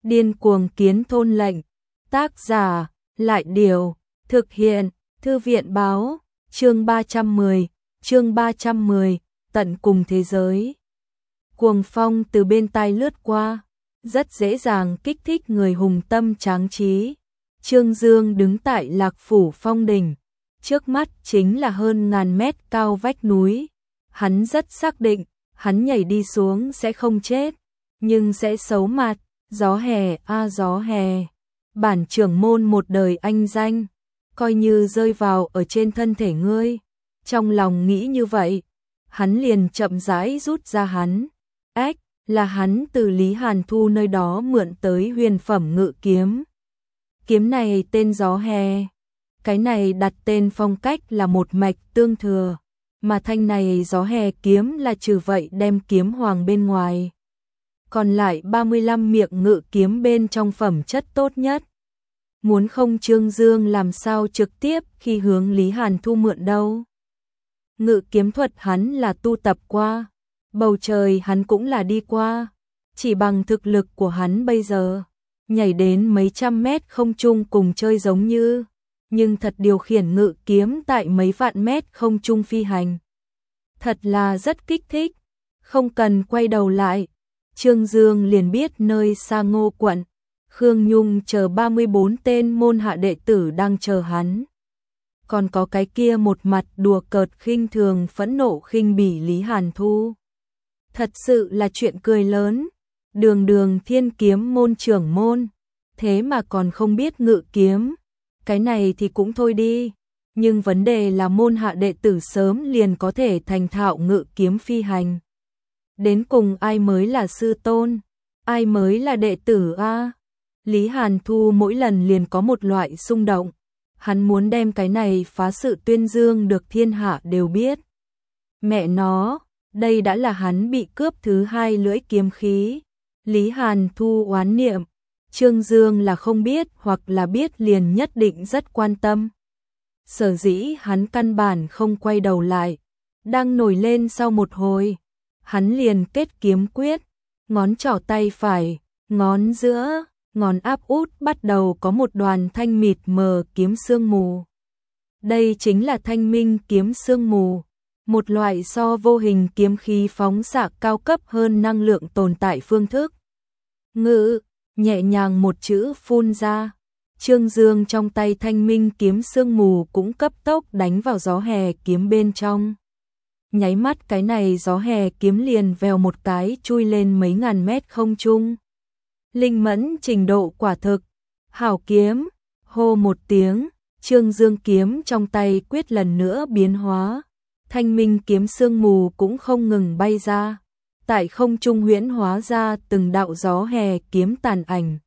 Điên cuồng kiến thôn lệnh. Tác giả, Lại Điều. Thực hiện, Thư viện Báo. Chương 310, tận cùng thế giới. Cuồng phong từ bên tai lướt qua, rất dễ dàng kích thích người hùng tâm tráng trí. Trương Dương đứng tại Lạc Phủ Phong đỉnh, trước mắt chính là hơn ngàn mét cao vách núi. Hắn rất xác định, hắn nhảy đi xuống sẽ không chết, nhưng sẽ xấu mặt. Gió hè a gió hè, bản trưởng môn một đời anh danh, coi như rơi vào ở trên thân thể ngươi. Trong lòng nghĩ như vậy, hắn liền chậm rãi rút ra hắn. Ếch, là hắn từ Lý Hàn Thu nơi đó mượn tới huyền phẩm ngự kiếm. Kiếm này tên gió hè, cái này đặt tên phong cách là một mạch tương thừa, mà thanh này gió hè kiếm là trừ vậy đem kiếm hoàng bên ngoài. Còn lại 35 miệng ngự kiếm bên trong phẩm chất tốt nhất. Muốn không Trương Dương làm sao trực tiếp khi hướng Lý Hàn Thu mượn đâu. Ngự kiếm thuật hắn là tu tập qua, bầu trời hắn cũng là đi qua. Chỉ bằng thực lực của hắn bây giờ, nhảy đến mấy trăm mét không trung cùng chơi giống như, nhưng thật điều khiển ngự kiếm tại mấy vạn mét không trung phi hành. Thật là rất kích thích, không cần quay đầu lại. Trương Dương liền biết nơi xa Ngô quận, Khương Nhung chờ 34 tên môn hạ đệ tử đang chờ hắn. Còn có cái kia một mặt đùa cợt khinh thường phẫn nộ khinh bỉ Lý Hàn Thu. Thật sự là chuyện cười lớn, đường thiên kiếm môn trưởng môn, thế mà còn không biết ngự kiếm. Cái này thì cũng thôi đi, nhưng vấn đề là môn hạ đệ tử sớm liền có thể thành thạo ngự kiếm phi hành. Đến cùng ai mới là sư tôn, ai mới là đệ tử a? Lý Hàn Thu mỗi lần liền có một loại xung động, hắn muốn đem cái này phá sự tuyên dương được thiên hạ đều biết. Mẹ nó, đây đã là hắn bị cướp thứ hai lưỡi kiếm khí. Lý Hàn Thu oán niệm, Trương Dương là không biết hoặc là biết liền nhất định rất quan tâm. Sở dĩ hắn căn bản không quay đầu lại, đang nổi lên sau một hồi. Hắn liền kết kiếm quyết, ngón trỏ tay phải, ngón giữa, ngón áp út bắt đầu có một đoàn thanh mịt mờ kiếm sương mù. Đây chính là thanh minh kiếm sương mù, một loại so vô hình kiếm khí phóng xạ cao cấp hơn năng lượng tồn tại phương thức. Ngự, nhẹ nhàng một chữ phun ra, Trương Dương trong tay thanh minh kiếm sương mù cũng cấp tốc đánh vào gió hè kiếm bên trong. Nháy mắt cái này gió hè kiếm liền vèo một cái chui lên mấy ngàn mét không trung. Linh mẫn trình độ quả thực, hảo kiếm, hô một tiếng, Trương Dương kiếm trong tay quyết lần nữa biến hóa. Thanh minh kiếm sương mù cũng không ngừng bay ra, tại không trung huyễn hóa ra từng đạo gió hè kiếm tàn ảnh.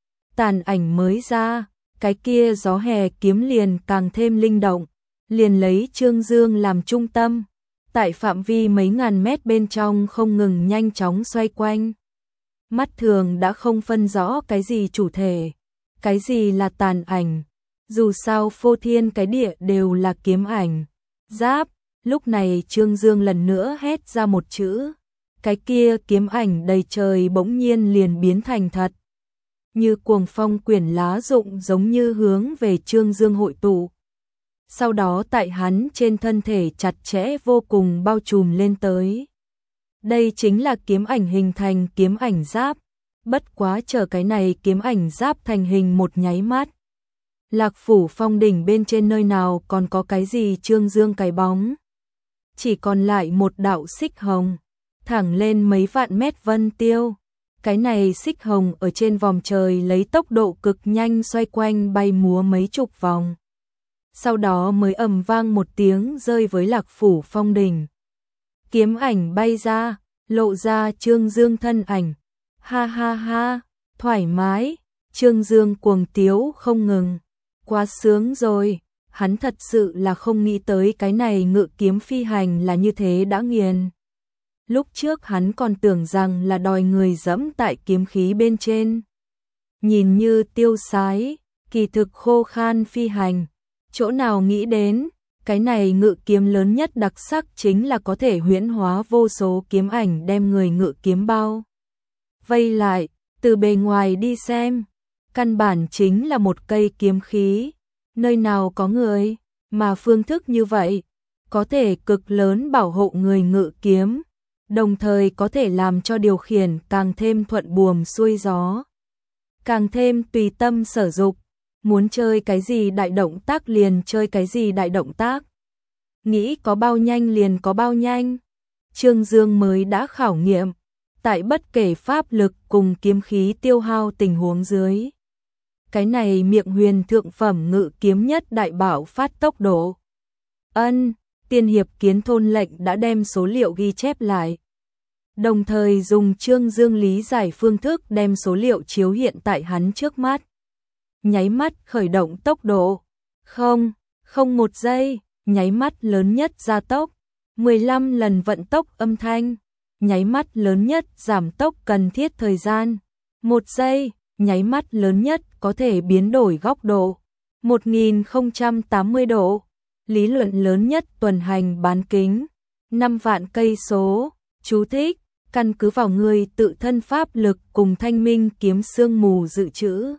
Tàn ảnh mới ra, cái kia gió hè kiếm liền càng thêm linh động, liền lấy Trương Dương làm trung tâm. Tại phạm vi mấy ngàn mét bên trong không ngừng nhanh chóng xoay quanh. Mắt thường đã không phân rõ cái gì chủ thể, cái gì là tàn ảnh. Dù sao phô thiên cái địa đều là kiếm ảnh. Giáp, lúc này Trương Dương lần nữa hét ra một chữ. Cái kia kiếm ảnh đầy trời bỗng nhiên liền biến thành thật. Như cuồng phong quyển lá rụng giống như hướng về Trương Dương hội tụ. Sau đó tại hắn trên thân thể chặt chẽ vô cùng bao trùm lên tới. Đây chính là kiếm ảnh hình thành kiếm ảnh giáp. Bất quá chờ cái này kiếm ảnh giáp thành hình một nháy mắt. Lạc Phủ Phong đỉnh bên trên nơi nào còn có cái gì Trương Dương cái bóng. Chỉ còn lại một đạo xích hồng, thẳng lên mấy vạn mét vân tiêu. Cái này xích hồng ở trên vòm trời lấy tốc độ cực nhanh xoay quanh bay múa mấy chục vòng. Sau đó mới ầm vang một tiếng rơi với Lạc Phủ Phong đỉnh. Kiếm ảnh bay ra, lộ ra Trương Dương thân ảnh. Ha ha ha, thoải mái, Trương Dương cuồng tiếu không ngừng. Quá sướng rồi, hắn thật sự là không nghĩ tới cái này ngự kiếm phi hành là như thế đã nghiền. Lúc trước hắn còn tưởng rằng là đòi người dẫm tại kiếm khí bên trên. Nhìn như tiêu sái, kỳ thực khô khan phi hành. Chỗ nào nghĩ đến, cái này ngự kiếm lớn nhất đặc sắc chính là có thể huyễn hóa vô số kiếm ảnh đem người ngự kiếm bao vây lại, Từ bề ngoài đi xem, căn bản chính là một cây kiếm khí, nơi nào có người, mà phương thức như vậy, có thể cực lớn bảo hộ người ngự kiếm, đồng thời có thể làm cho điều khiển càng thêm thuận buồm xuôi gió, càng thêm tùy tâm sở dục, muốn chơi cái gì đại động tác liền chơi cái gì đại động tác. Nghĩ có bao nhanh liền có bao nhanh. Trương Dương mới đã khảo nghiệm, tại bất kể pháp lực cùng kiếm khí tiêu hao tình huống dưới. Cái này miệng huyền thượng phẩm ngự kiếm nhất đại bảo phát tốc độ. Tiên hiệp Kiến Thôn lệnh đã đem số liệu ghi chép lại. Đồng thời dùng Trương Dương lý giải phương thức đem số liệu chiếu hiện tại hắn trước mắt. Nháy mắt khởi động tốc độ. Không 1 giây, nháy mắt lớn nhất gia tốc. 15 lần vận tốc âm thanh. Nháy mắt lớn nhất giảm tốc cần thiết thời gian. 1 giây, nháy mắt lớn nhất có thể biến đổi góc độ. 1080 độ. Lý luận lớn nhất tuần hành bán kính. 5 vạn cây số. Chú thích, căn cứ vào người tự thân pháp lực cùng thanh minh kiếm sương mù dự trữ.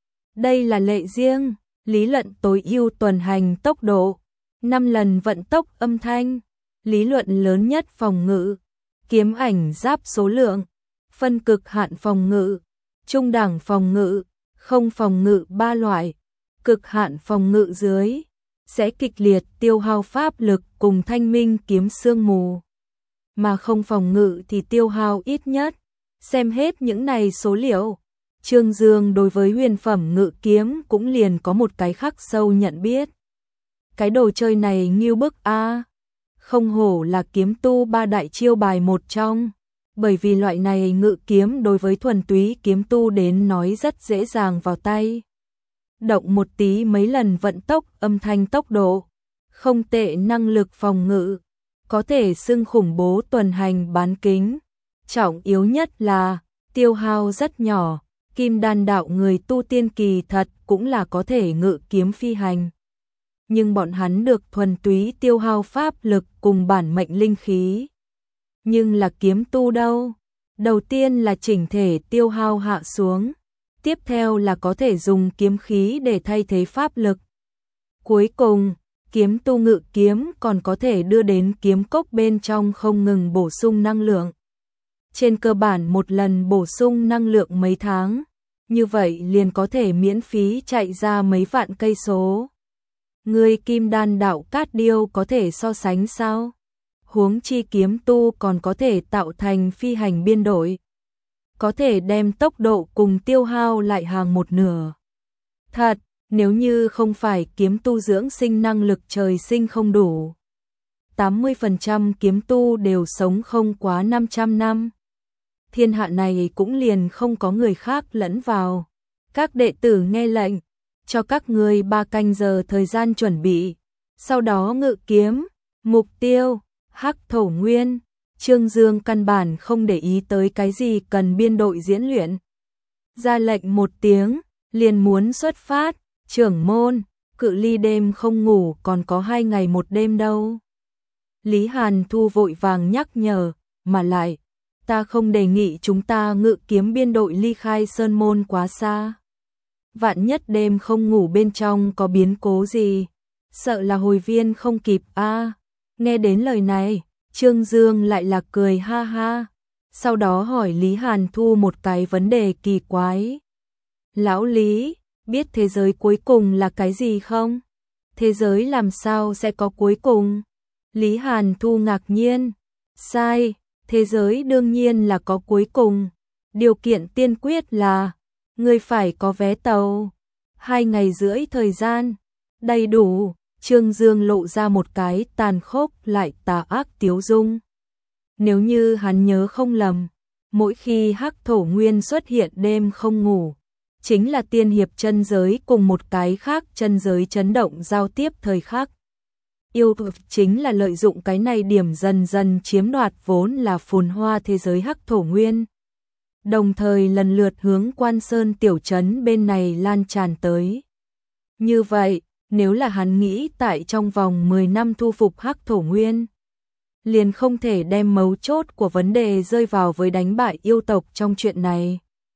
Đây là lệ riêng, lý luận tối ưu tuần hành tốc độ. 5 lần vận tốc âm thanh. Lý luận lớn nhất phòng ngự. Kiếm ảnh giáp số lượng. Phân cực hạn phòng ngự. Trung đẳng phòng ngự. Không phòng ngự 3 loại. Cực hạn phòng ngự dưới. Sẽ kịch liệt tiêu hao pháp lực cùng thanh minh kiếm sương mù. Mà không phòng ngự thì tiêu hao ít nhất. Xem hết những này số liệu. Trương Dương đối với huyền phẩm ngự kiếm cũng liền có một cái khắc sâu nhận biết. Cái đồ chơi này nghiêu bức a. Không hổ là kiếm tu 3 đại chiêu bài một trong. Bởi vì loại này ngự kiếm đối với thuần túy kiếm tu đến nói rất dễ dàng vào tay. Động một tí mấy lần vận tốc âm thanh tốc độ. Không tệ năng lực phòng ngự. Có thể xưng khủng bố tuần hành bán kính. Trọng yếu nhất là tiêu hao rất nhỏ. Kim đan đạo người tu tiên kỳ thật cũng là có thể ngự kiếm phi hành. Nhưng bọn hắn được thuần túy tiêu hao pháp lực cùng bản mệnh linh khí. Nhưng là kiếm tu đâu? Đầu tiên là chỉnh thể tiêu hao hạ xuống. Tiếp theo là có thể dùng kiếm khí để thay thế pháp lực. Cuối cùng, kiếm tu ngự kiếm còn có thể đưa đến kiếm cốc bên trong không ngừng bổ sung năng lượng. Trên cơ bản một lần bổ sung năng lượng mấy tháng, như vậy liền có thể miễn phí chạy ra mấy vạn cây số. Người kim đan đạo cát điêu có thể so sánh sao? Huống chi kiếm tu còn có thể tạo thành phi hành biên đội. Có thể đem tốc độ cùng tiêu hao lại hàng một nửa. Thật, nếu như không phải kiếm tu dưỡng sinh năng lực trời sinh không đủ. 80% kiếm tu đều sống không quá 500 năm. Thiên hạ này cũng liền không có người khác lẫn vào. Các đệ tử nghe lệnh, cho các người 3 canh giờ thời gian chuẩn bị. Sau đó ngự kiếm, mục tiêu, Hắc Thổ Nguyên. Trương Dương căn bản không để ý tới cái gì cần biên đội diễn luyện. Ra lệnh một tiếng, liền muốn xuất phát. Trưởng môn, cự ly đêm không ngủ còn có 2 ngày 1 đêm đâu. Lý Hàn Thu vội vàng nhắc nhở, mà lại, ta không đề nghị chúng ta ngự kiếm biên đội ly khai sơn môn quá xa. Vạn nhất đêm không ngủ bên trong có biến cố gì, sợ là hồi viên không kịp a. Nghe đến lời này, Trương Dương lại là cười ha ha, sau đó hỏi Lý Hàn Thu một cái vấn đề kỳ quái. Lão Lý, biết thế giới cuối cùng là cái gì không? Thế giới làm sao sẽ có cuối cùng? Lý Hàn Thu ngạc nhiên. Sai, thế giới đương nhiên là có cuối cùng. Điều kiện tiên quyết là người phải có vé tàu. 2 ngày rưỡi thời gian. Đầy đủ. Trương Dương lộ ra một cái tàn khốc lại tà ác tiếu dung. Nếu như hắn nhớ không lầm, mỗi khi Hắc Thổ Nguyên xuất hiện đêm không ngủ, chính là tiên hiệp chân giới cùng một cái khác chân giới chấn động giao tiếp thời khắc. Yêu chính là lợi dụng cái này điểm dần dần chiếm đoạt vốn là phồn hoa thế giới Hắc Thổ Nguyên. Đồng thời lần lượt hướng Quan Sơn tiểu trấn bên này lan tràn tới. Như vậy, nếu là hắn nghĩ tại trong vòng 10 năm thu phục Hắc Thổ Nguyên, liền không thể đem mấu chốt của vấn đề rơi vào với đánh bại yêu tộc trong chuyện này.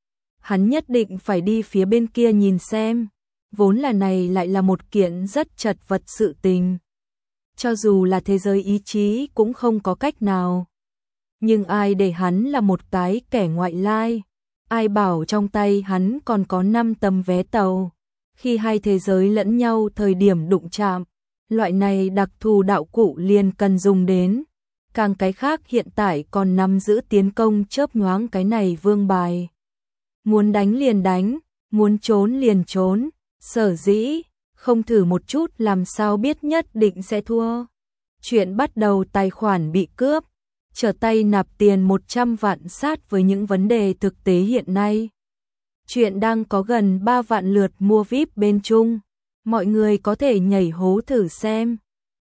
hắn nhất định phải đi phía bên kia nhìn xem, vốn là này lại là một kiện rất chật vật sự tình. Cho dù là thế giới ý chí cũng không có cách nào. Nhưng ai để hắn là một cái kẻ ngoại lai, ai bảo trong tay hắn còn có 5 tấm vé tàu. Khi hai thế giới lẫn nhau thời điểm đụng chạm, loại này đặc thù đạo cụ liền cần dùng đến. Càng cái khác hiện tại còn nắm giữ tiến công chớp nhoáng cái này vương bài. Muốn đánh liền đánh, muốn trốn liền trốn, sở dĩ, không thử một chút làm sao biết nhất định sẽ thua. Chuyện bắt đầu tài khoản bị cướp, trở tay nạp tiền 100 vạn sát với những vấn đề thực tế hiện nay. Chuyện đang có gần 3 vạn lượt mua VIP bên Trung, mọi người có thể nhảy hố thử xem.